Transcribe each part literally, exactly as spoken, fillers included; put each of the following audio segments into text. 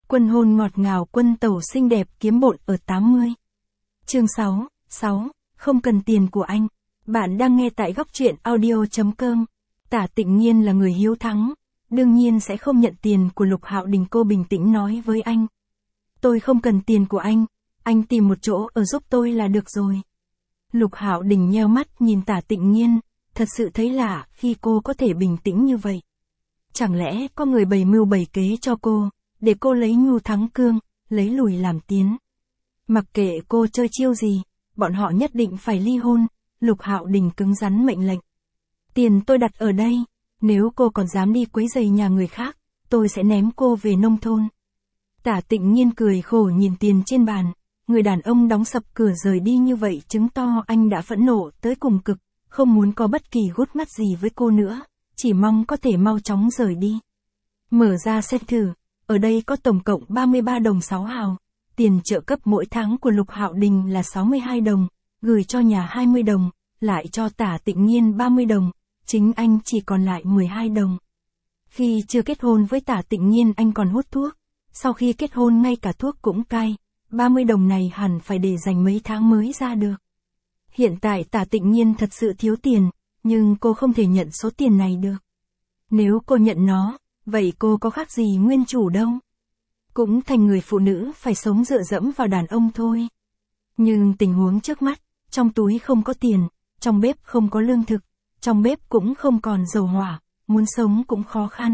Quân hôn ngọt ngào, quân tẩu xinh đẹp kiếm bộn ở tám mươi. Chương sáu, sáu, không cần tiền của anh. Bạn đang nghe tại góc truyện audio chấm com. Tả Tịnh Nhiên là người hiếu thắng, đương nhiên sẽ không nhận tiền của Lục Hạo Đình, cô bình tĩnh nói với anh. Tôi không cần tiền của anh, anh tìm một chỗ ở giúp tôi là được rồi. Lục Hạo Đình nheo mắt nhìn Tả Tịnh Nhiên, thật sự thấy lạ khi cô có thể bình tĩnh như vậy. Chẳng lẽ có người bày mưu bày kế cho cô, để cô lấy nhu thắng cương, lấy lùi làm tiến. Mặc kệ cô chơi chiêu gì, bọn họ nhất định phải ly hôn. Lục Hạo Đình cứng rắn mệnh lệnh. Tiền tôi đặt ở đây, nếu cô còn dám đi quấy rầy nhà người khác, tôi sẽ ném cô về nông thôn. Tả Tịnh Nhiên cười khổ nhìn tiền trên bàn, người đàn ông đóng sập cửa rời đi như vậy chứng tỏ anh đã phẫn nộ tới cùng cực, không muốn có bất kỳ gút mắt gì với cô nữa, chỉ mong có thể mau chóng rời đi. Mở ra xem thử, ở đây có tổng cộng ba mươi ba đồng sáu hào, tiền trợ cấp mỗi tháng của Lục Hạo Đình là sáu mươi hai đồng, gửi cho nhà hai mươi đồng, lại cho Tả Tịnh Nhiên ba mươi đồng, chính anh chỉ còn lại mười hai đồng. Khi chưa kết hôn với Tả Tịnh Nhiên anh còn hút thuốc, sau khi kết hôn ngay cả thuốc cũng cai, ba mươi đồng này hẳn phải để dành mấy tháng mới ra được. Hiện tại Tả Tịnh Nhiên thật sự thiếu tiền, nhưng cô không thể nhận số tiền này được. Nếu cô nhận nó, vậy cô có khác gì nguyên chủ đâu. Cũng thành người phụ nữ phải sống dựa dẫm vào đàn ông thôi. Nhưng tình huống trước mắt, trong túi không có tiền, trong bếp không có lương thực, trong bếp cũng không còn dầu hỏa, muốn sống cũng khó khăn.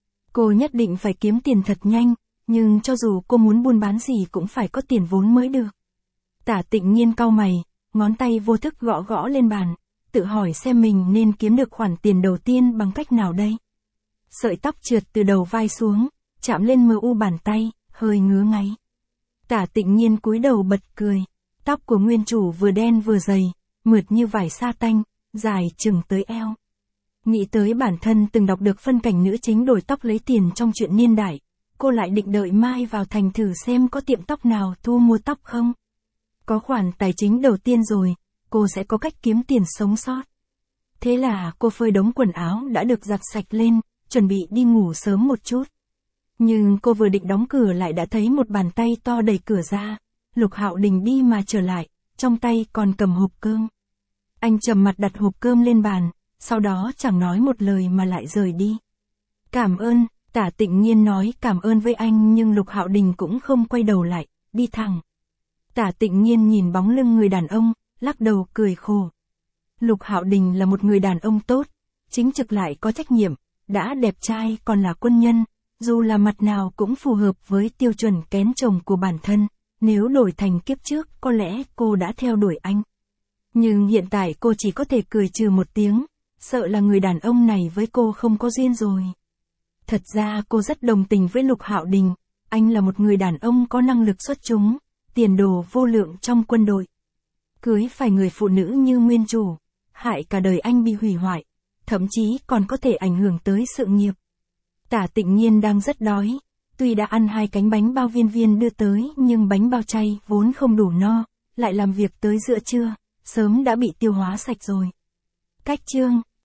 Cô nhất định phải kiếm tiền thật nhanh, nhưng cho dù cô muốn buôn bán gì cũng phải có tiền vốn mới được. Tả Tịnh Nhiên cau mày, ngón tay vô thức gõ gõ lên bàn, tự hỏi xem mình nên kiếm được khoản tiền đầu tiên bằng cách nào đây. Sợi tóc trượt từ đầu vai xuống, chạm lên mờ u bàn tay, hơi ngứa ngáy. Tả Tịnh Nhiên cúi đầu bật cười, tóc của nguyên chủ vừa đen vừa dày, mượt như vải sa tanh, dài chừng tới eo. Nghĩ tới bản thân từng đọc được phân cảnh nữ chính đổi tóc lấy tiền trong truyện niên đại, cô lại định đợi mai vào thành thử xem có tiệm tóc nào thu mua tóc không. Có khoản tài chính đầu tiên rồi, cô sẽ có cách kiếm tiền sống sót. Thế là cô phơi đống quần áo đã được giặt sạch lên, chuẩn bị đi ngủ sớm một chút. Nhưng cô vừa định đóng cửa lại đã thấy một bàn tay to đẩy cửa ra. Lục Hạo Đình đi mà trở lại, trong tay còn cầm hộp cơm. Anh trầm mặt đặt hộp cơm lên bàn, sau đó chẳng nói một lời mà lại rời đi. Cảm ơn, Tả Tịnh Nhiên nói cảm ơn với anh, nhưng Lục Hạo Đình cũng không quay đầu lại, đi thẳng. Tả Tịnh Nhiên nhìn bóng lưng người đàn ông, lắc đầu cười khổ. Lục Hạo Đình là một người đàn ông tốt, chính trực lại có trách nhiệm, đã đẹp trai còn là quân nhân, dù là mặt nào cũng phù hợp với tiêu chuẩn kén chồng của bản thân, nếu đổi thành kiếp trước có lẽ cô đã theo đuổi anh. Nhưng hiện tại cô chỉ có thể cười trừ một tiếng, sợ là người đàn ông này với cô không có duyên rồi. Thật ra cô rất đồng tình với Lục Hạo Đình, anh là một người đàn ông có năng lực xuất chúng, tiền đồ vô lượng trong quân đội. Cưới phải người phụ nữ như nguyên chủ, hại cả đời anh bị hủy hoại, thậm chí còn có thể ảnh hưởng tới sự nghiệp. Tả Tịnh Nhiên đang rất đói, tuy đã ăn hai cánh bánh bao viên viên đưa tới nhưng bánh bao chay vốn không đủ no, lại làm việc tới giữa trưa, sớm đã bị tiêu hóa sạch rồi. Cách chương